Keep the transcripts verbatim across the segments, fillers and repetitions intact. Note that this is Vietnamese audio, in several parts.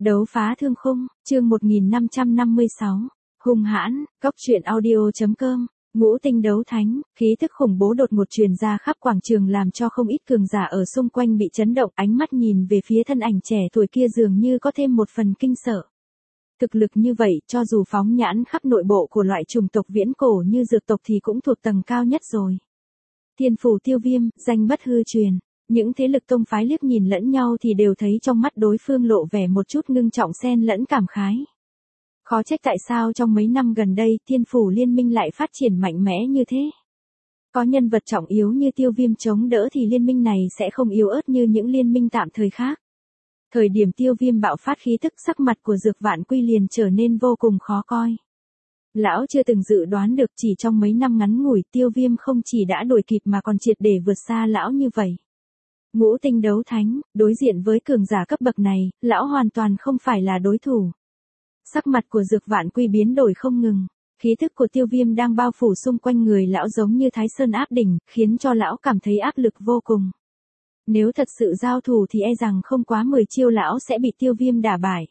Đấu phá thương khung, chương một nghìn năm trăm năm mươi sáu. Hung hãn, góc truyện audio.com. Ngũ tinh đấu thánh, khí thức khủng bố đột ngột truyền ra khắp quảng trường làm cho không ít cường giả ở xung quanh bị chấn động, ánh mắt nhìn về phía thân ảnh trẻ tuổi kia dường như có thêm một phần kinh sợ. Thực lực như vậy, cho dù phóng nhãn khắp nội bộ của loại chủng tộc viễn cổ như dược tộc thì cũng thuộc tầng cao nhất rồi. Thiên phủ Tiêu Viêm, danh bất hư truyền. Những thế lực tông phái liếc nhìn lẫn nhau thì đều thấy trong mắt đối phương lộ vẻ một chút ngưng trọng xen lẫn cảm khái. Khó trách tại sao trong mấy năm gần đây Thiên phủ liên minh lại phát triển mạnh mẽ như thế. Có nhân vật trọng yếu như Tiêu Viêm chống đỡ thì liên minh này sẽ không yếu ớt như những liên minh tạm thời khác. Thời điểm Tiêu Viêm bạo phát khí tức, sắc mặt của Dược Vạn Quy liền trở nên vô cùng khó coi. Lão chưa từng dự đoán được chỉ trong mấy năm ngắn ngủi Tiêu Viêm không chỉ đã đuổi kịp mà còn triệt để vượt xa lão như vậy. Ngũ tinh đấu thánh, đối diện với cường giả cấp bậc này, lão hoàn toàn không phải là đối thủ. Sắc mặt của Dược Vạn Quy biến đổi không ngừng, khí thức của Tiêu Viêm đang bao phủ xung quanh người lão giống như Thái Sơn áp đỉnh, khiến cho lão cảm thấy áp lực vô cùng. Nếu thật sự giao thủ thì e rằng không quá mười chiêu lão sẽ bị Tiêu Viêm đả bại.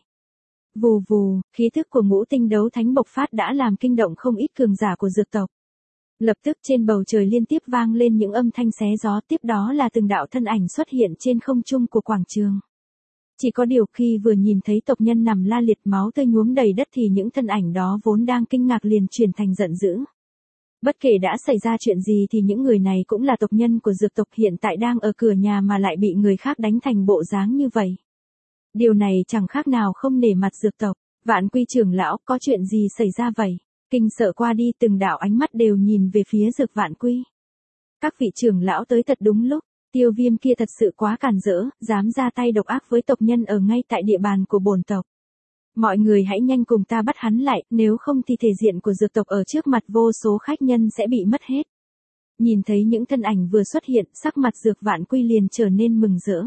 Vù vù, khí thức của ngũ tinh đấu thánh bộc phát đã làm kinh động không ít cường giả của dược tộc. Lập tức trên bầu trời liên tiếp vang lên những âm thanh xé gió, tiếp đó là từng đạo thân ảnh xuất hiện trên không trung của quảng trường. Chỉ có điều khi vừa nhìn thấy tộc nhân nằm la liệt máu tươi nhuốm đầy đất thì những thân ảnh đó vốn đang kinh ngạc liền chuyển thành giận dữ. Bất kể đã xảy ra chuyện gì thì những người này cũng là tộc nhân của dược tộc hiện tại đang ở cửa nhà mà lại bị người khác đánh thành bộ dáng như vậy. Điều này chẳng khác nào không nể mặt dược tộc. Vạn Quy trưởng lão, có chuyện gì xảy ra vậy? Kinh sợ qua đi, từng đạo ánh mắt đều nhìn về phía Dược Vạn Quy. Các vị trưởng lão tới thật đúng lúc, Tiêu Viêm kia thật sự quá càn rỡ, dám ra tay độc ác với tộc nhân ở ngay tại địa bàn của bổn tộc. Mọi người hãy nhanh cùng ta bắt hắn lại, nếu không thì thể diện của dược tộc ở trước mặt vô số khách nhân sẽ bị mất hết. Nhìn thấy những thân ảnh vừa xuất hiện, sắc mặt Dược Vạn Quy liền trở nên mừng rỡ.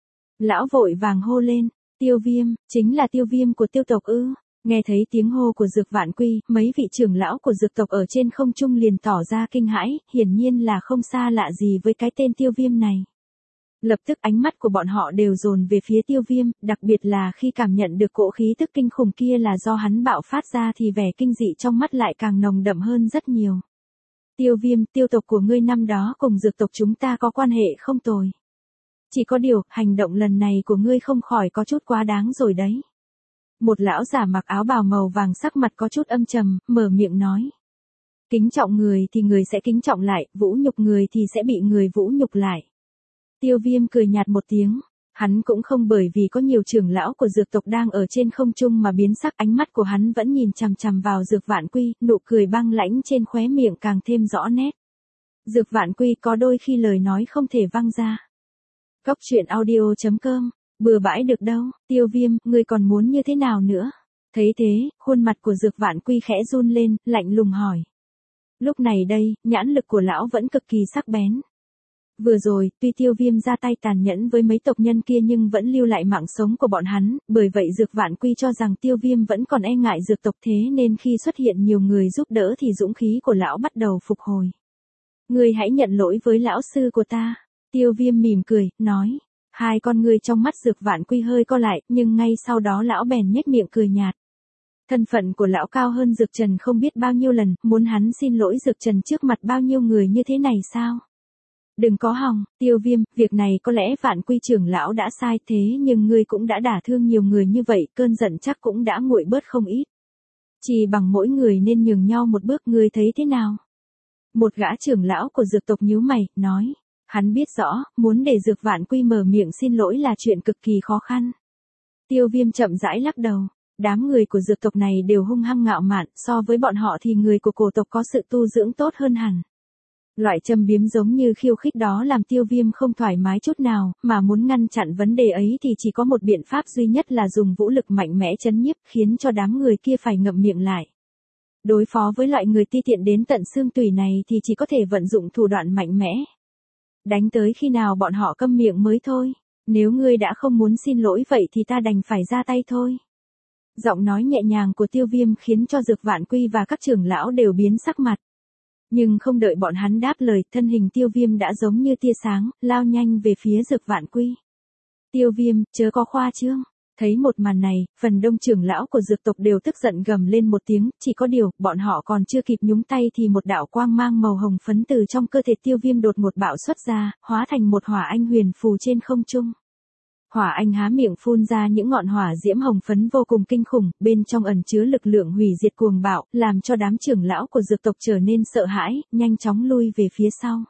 Lão vội vàng hô lên, Tiêu Viêm, chính là Tiêu Viêm của Tiêu tộc ư? Nghe thấy tiếng hô của Dược Vạn Quy, mấy vị trưởng lão của dược tộc ở trên không trung liền tỏ ra kinh hãi, hiển nhiên là không xa lạ gì với cái tên Tiêu Viêm này. Lập tức ánh mắt của bọn họ đều dồn về phía Tiêu Viêm, đặc biệt là khi cảm nhận được cỗ khí tức kinh khủng kia là do hắn bạo phát ra thì vẻ kinh dị trong mắt lại càng nồng đậm hơn rất nhiều. Tiêu Viêm, tiêu tộc của ngươi năm đó cùng dược tộc chúng ta có quan hệ không tồi. Chỉ có điều, hành động lần này của ngươi không khỏi có chút quá đáng rồi đấy. Một lão giả mặc áo bào màu vàng sắc mặt có chút âm trầm, mở miệng nói. Kính trọng người thì người sẽ kính trọng lại, vũ nhục người thì sẽ bị người vũ nhục lại. Tiêu Viêm cười nhạt một tiếng, hắn cũng không bởi vì có nhiều trưởng lão của dược tộc đang ở trên không trung mà biến sắc, ánh mắt của hắn vẫn nhìn chằm chằm vào Dược Vạn Quy, nụ cười băng lãnh trên khóe miệng càng thêm rõ nét. Dược Vạn Quy có đôi khi lời nói không thể văng ra. Góc truyện audio.com. Bừa bãi được đâu, Tiêu Viêm, ngươi còn muốn như thế nào nữa? Thấy thế, khuôn mặt của Dược Vạn Quy khẽ run lên, lạnh lùng hỏi. Lúc này đây, nhãn lực của lão vẫn cực kỳ sắc bén. Vừa rồi, tuy Tiêu Viêm ra tay tàn nhẫn với mấy tộc nhân kia nhưng vẫn lưu lại mạng sống của bọn hắn, bởi vậy Dược Vạn Quy cho rằng Tiêu Viêm vẫn còn e ngại dược tộc, thế nên khi xuất hiện nhiều người giúp đỡ thì dũng khí của lão bắt đầu phục hồi. Ngươi hãy nhận lỗi với lão sư của ta. Tiêu Viêm mỉm cười, nói. Hai con người trong mắt Dược Vạn Quy hơi co lại, nhưng ngay sau đó lão bèn nhếch miệng cười nhạt. Thân phận của lão cao hơn Dược Trần không biết bao nhiêu lần, muốn hắn xin lỗi Dược Trần trước mặt bao nhiêu người như thế này sao? Đừng có hòng, Tiêu Viêm, việc này có lẽ Vạn Quy trưởng lão đã sai thế nhưng ngươi cũng đã đả thương nhiều người như vậy, cơn giận chắc cũng đã nguội bớt không ít. Chỉ bằng mỗi người nên nhường nhau một bước, ngươi thấy thế nào? Một gã trưởng lão của dược tộc nhíu mày, nói. Hắn biết rõ, muốn để Dược Vạn Quy mở miệng xin lỗi là chuyện cực kỳ khó khăn. Tiêu Viêm chậm rãi lắc đầu, đám người của dược tộc này đều hung hăng ngạo mạn, so với bọn họ thì người của cổ tộc có sự tu dưỡng tốt hơn hẳn. Loại châm biếm giống như khiêu khích đó làm Tiêu Viêm không thoải mái chút nào, mà muốn ngăn chặn vấn đề ấy thì chỉ có một biện pháp duy nhất là dùng vũ lực mạnh mẽ trấn nhiếp, khiến cho đám người kia phải ngậm miệng lại. Đối phó với loại người ti tiện đến tận xương tủy này thì chỉ có thể vận dụng thủ đoạn mạnh mẽ. Đánh tới khi nào bọn họ câm miệng mới thôi, nếu ngươi đã không muốn xin lỗi vậy thì ta đành phải ra tay thôi. Giọng nói nhẹ nhàng của Tiêu Viêm khiến cho Dược Vạn Quy và các trưởng lão đều biến sắc mặt. Nhưng không đợi bọn hắn đáp lời, thân hình Tiêu Viêm đã giống như tia sáng, lao nhanh về phía Dược Vạn Quy. Tiêu Viêm, chớ có khoa trương. Thấy một màn này, phần đông trưởng lão của dược tộc đều tức giận gầm lên một tiếng, chỉ có điều, bọn họ còn chưa kịp nhúng tay thì một đạo quang mang màu hồng phấn từ trong cơ thể Tiêu Viêm đột ngột bạo xuất ra, hóa thành một hỏa anh huyền phù trên không trung. Hỏa anh há miệng phun ra những ngọn hỏa diễm hồng phấn vô cùng kinh khủng, bên trong ẩn chứa lực lượng hủy diệt cuồng bạo, làm cho đám trưởng lão của dược tộc trở nên sợ hãi, nhanh chóng lui về phía sau.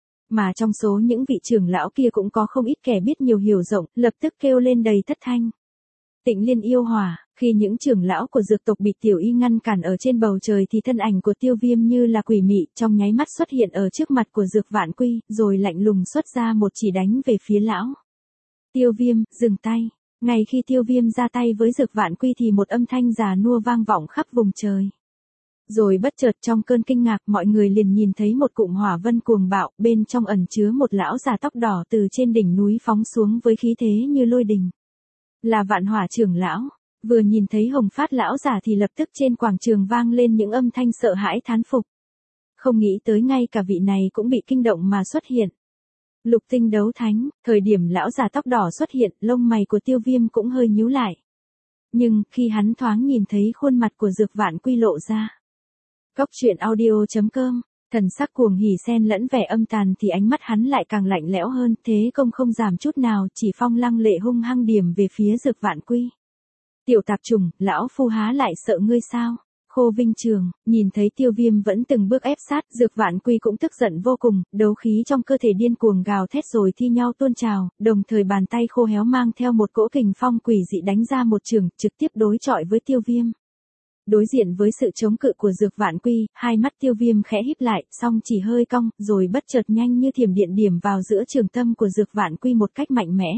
Mà trong số những vị trưởng lão kia cũng có không ít kẻ biết nhiều hiểu rộng, lập tức kêu lên đầy thất thanh. Tịnh Liên yêu hỏa, khi những trưởng lão của dược tộc bị Tiểu Y ngăn cản ở trên bầu trời thì thân ảnh của Tiêu Viêm như là quỷ mị, trong nháy mắt xuất hiện ở trước mặt của Dược Vạn Quy, rồi lạnh lùng xuất ra một chỉ đánh về phía lão. Tiêu Viêm, dừng tay. Ngay khi Tiêu Viêm ra tay với Dược Vạn Quy thì một âm thanh già nua vang vọng khắp vùng trời. Rồi bất chợt trong cơn kinh ngạc mọi người liền nhìn thấy một cụm hỏa vân cuồng bạo, bên trong ẩn chứa một lão già tóc đỏ từ trên đỉnh núi phóng xuống với khí thế như lôi đình. Là Vạn Hỏa trưởng lão. Vừa nhìn thấy Hồng Phát lão giả thì lập tức trên quảng trường vang lên những âm thanh sợ hãi thán phục. Không nghĩ tới ngay cả vị này cũng bị kinh động mà xuất hiện. Lục tinh đấu thánh, thời điểm lão già tóc đỏ xuất hiện, lông mày của Tiêu Viêm cũng hơi nhíu lại. Nhưng, khi hắn thoáng nhìn thấy khuôn mặt của Dược Vạn Quy lộ ra. Cốc truyện audio chấm com, thần sắc cuồng hỉ xen lẫn vẻ âm tàn thì ánh mắt hắn lại càng lạnh lẽo hơn, thế công không giảm chút nào, chỉ phong lăng lệ hung hăng điểm về phía Dược Vạn Quy. Tiểu tạp trùng, lão phu há lại sợ ngươi sao? Khô Vinh Trường, nhìn thấy Tiêu Viêm vẫn từng bước ép sát, Dược Vạn Quy cũng tức giận vô cùng, đấu khí trong cơ thể điên cuồng gào thét rồi thi nhau tuôn trào, đồng thời bàn tay khô héo mang theo một cỗ kình phong quỷ dị đánh ra một trường, trực tiếp đối chọi với Tiêu Viêm. Đối diện với sự chống cự của Dược Vạn Quy, hai mắt Tiêu Viêm khẽ híp lại, song chỉ hơi cong, rồi bất chợt nhanh như thiểm điện điểm vào giữa trường tâm của Dược Vạn Quy một cách mạnh mẽ.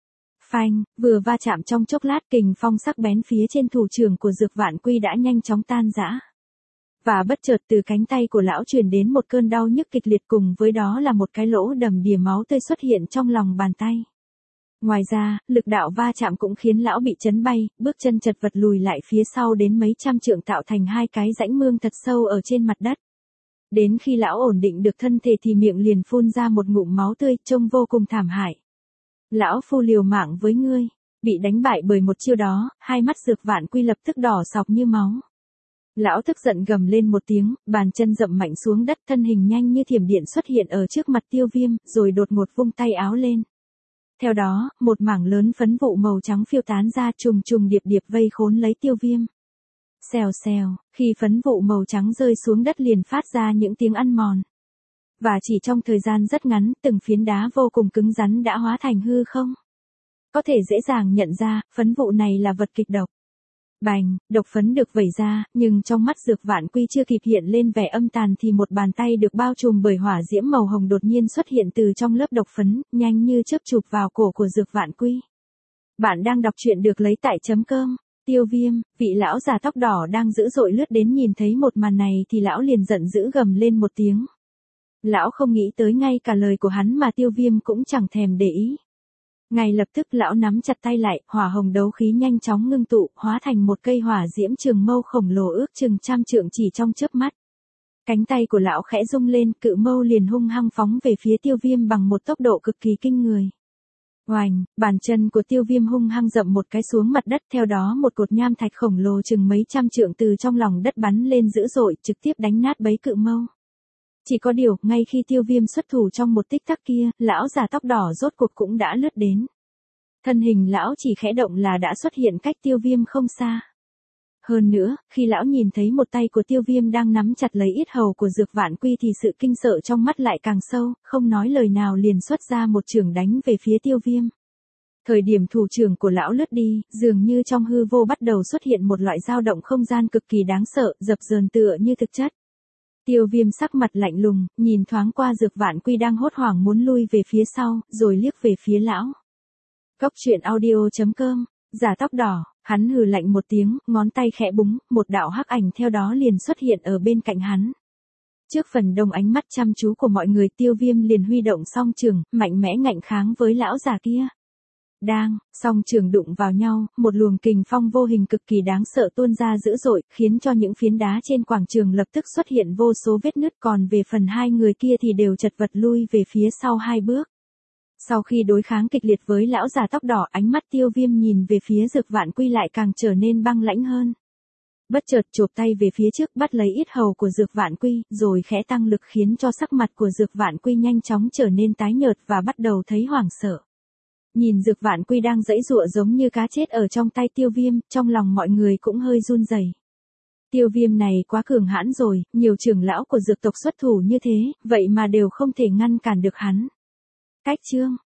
Phanh, vừa va chạm trong chốc lát kình phong sắc bén phía trên thủ trưởng của Dược Vạn Quy đã nhanh chóng tan rã. Và bất chợt từ cánh tay của lão truyền đến một cơn đau nhức kịch liệt, cùng với đó là một cái lỗ đầm đìa máu tươi xuất hiện trong lòng bàn tay. Ngoài ra, lực đạo va chạm cũng khiến lão bị chấn bay, bước chân chật vật lùi lại phía sau đến mấy trăm trượng tạo thành hai cái rãnh mương thật sâu ở trên mặt đất. Đến khi lão ổn định được thân thể thì miệng liền phun ra một ngụm máu tươi, trông vô cùng thảm hại. Lão phu liều mạng với ngươi. Bị đánh bại bởi một chiêu đó, hai mắt Dược Vạn Quy lập tức đỏ sọc như máu. Lão tức giận gầm lên một tiếng, bàn chân dậm mạnh xuống đất, thân hình nhanh như thiểm điện xuất hiện ở trước mặt Tiêu Viêm, rồi đột ngột vung tay áo lên. Theo đó, một mảng lớn phấn vụ màu trắng phiêu tán ra trùng trùng điệp điệp vây khốn lấy Tiêu Viêm. Xèo xèo, khi phấn vụ màu trắng rơi xuống đất liền phát ra những tiếng ăn mòn. Và chỉ trong thời gian rất ngắn, từng phiến đá vô cùng cứng rắn đã hóa thành hư không. Có thể dễ dàng nhận ra, phấn vụ này là vật kịch độc. Bành, độc phấn được vẩy ra, nhưng trong mắt Dược Vạn Quy chưa kịp hiện lên vẻ âm tàn thì một bàn tay được bao trùm bởi hỏa diễm màu hồng đột nhiên xuất hiện từ trong lớp độc phấn, nhanh như chớp chụp vào cổ của Dược Vạn Quy. Bạn đang đọc truyện được lấy tại chấm com. Tiêu Viêm, vị lão già tóc đỏ đang dữ dội lướt đến nhìn thấy một màn này thì lão liền giận dữ gầm lên một tiếng. Lão không nghĩ tới ngay cả lời của hắn mà Tiêu Viêm cũng chẳng thèm để ý. Ngay lập tức lão nắm chặt tay lại, hỏa hồng đấu khí nhanh chóng ngưng tụ, hóa thành một cây hỏa diễm trường mâu khổng lồ ước chừng trăm trượng chỉ trong chớp mắt. Cánh tay của lão khẽ rung lên, cự mâu liền hung hăng phóng về phía Tiêu Viêm bằng một tốc độ cực kỳ kinh người. Oành, bàn chân của Tiêu Viêm hung hăng dậm một cái xuống mặt đất, theo đó một cột nham thạch khổng lồ chừng mấy trăm trượng từ trong lòng đất bắn lên dữ dội, trực tiếp đánh nát bấy cự mâu. Chỉ có điều, ngay khi Tiêu Viêm xuất thủ trong một tích tắc kia, lão già tóc đỏ rốt cuộc cũng đã lướt đến. Thân hình lão chỉ khẽ động là đã xuất hiện cách Tiêu Viêm không xa. Hơn nữa, khi lão nhìn thấy một tay của Tiêu Viêm đang nắm chặt lấy yết hầu của Dược Vạn Quy thì sự kinh sợ trong mắt lại càng sâu, không nói lời nào liền xuất ra một chưởng đánh về phía Tiêu Viêm. Thời điểm thủ trưởng của lão lướt đi, dường như trong hư vô bắt đầu xuất hiện một loại dao động không gian cực kỳ đáng sợ, dập dờn tựa như thực chất. Tiêu Viêm sắc mặt lạnh lùng, nhìn thoáng qua Dược Vạn Quy đang hốt hoảng muốn lui về phía sau, rồi liếc về phía lão. Cốc truyện audio chấm com, giả tóc đỏ, hắn hừ lạnh một tiếng, ngón tay khẽ búng, một đạo hắc ảnh theo đó liền xuất hiện ở bên cạnh hắn. Trước phần đông ánh mắt chăm chú của mọi người, Tiêu Viêm liền huy động song trường, mạnh mẽ ngạnh kháng với lão già kia. Đang, song trường đụng vào nhau, một luồng kình phong vô hình cực kỳ đáng sợ tuôn ra dữ dội, khiến cho những phiến đá trên quảng trường lập tức xuất hiện vô số vết nứt, còn về phần hai người kia thì đều chật vật lui về phía sau hai bước. Sau khi đối kháng kịch liệt với lão già tóc đỏ, ánh mắt Tiêu Viêm nhìn về phía Dược Vạn Quy lại càng trở nên băng lãnh hơn. Bất chợt chộp tay về phía trước bắt lấy yết hầu của Dược Vạn Quy, rồi khẽ tăng lực khiến cho sắc mặt của Dược Vạn Quy nhanh chóng trở nên tái nhợt và bắt đầu thấy hoảng sợ. Nhìn Dược Vạn Quy đang giãy giụa giống như cá chết ở trong tay Tiêu Viêm, trong lòng mọi người cũng hơi run rẩy. Tiêu Viêm này quá cường hãn rồi, nhiều trưởng lão của dược tộc xuất thủ như thế, vậy mà đều không thể ngăn cản được hắn. Cách chương